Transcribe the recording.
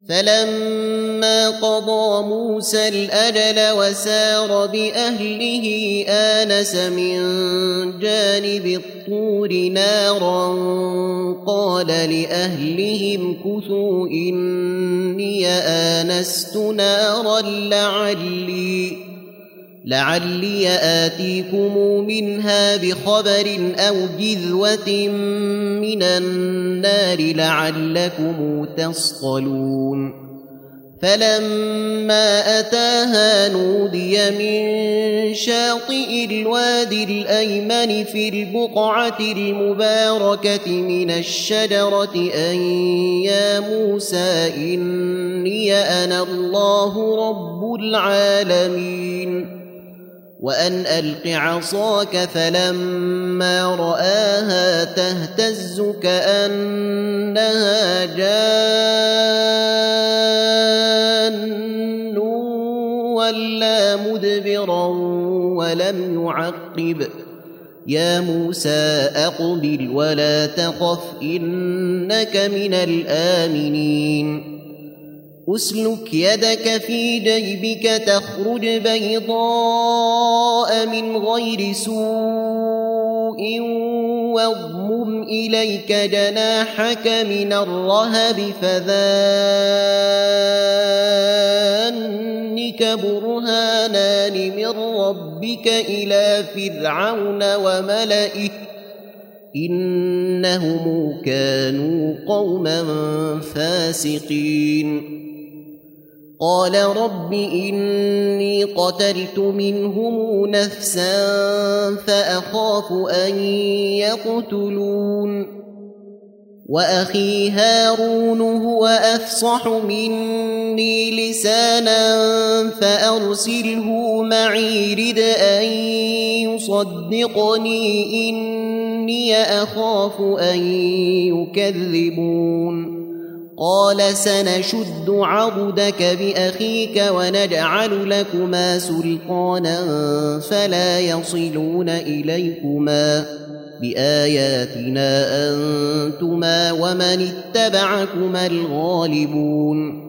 فلما قضى موسى الأجل وسار بأهله آنس من جانب الطور نارا قال لأهلهم كثوا إني آنست نارا لعلي آتيكم منها بخبر أو جذوة من النار لعلكم تصطلون فلما أتاها نودي من شاطئ الوادي الأيمن في البقعة المباركة من الشجرة أن يا موسى إني أنا الله رب العالمين وأن ألق عصاك فلما رآها تهتز كأنها جان ولا مدبرا ولم يعقب يا موسى أقبل ولا تخف إنك من الآمنين أسلك يدك في جيبك تخرج بيضاء من غير سوء واضمم إليك جناحك من الرهب فذانك برهانان من ربك إلى فرعون وملئه إنهم كانوا قوما فاسقين قال رب إني قتلت منهم نفسا فأخاف أن يقتلون وأخي هارون هو أفصح مني لسانا فأرسله معي رد أن يصدقني إني أخاف أن يكذبون قال سنشد عضدك بأخيك ونجعل لكما سلطانا فلا يصلون إليكما بآياتنا أنتما ومن اتبعكما الغالبون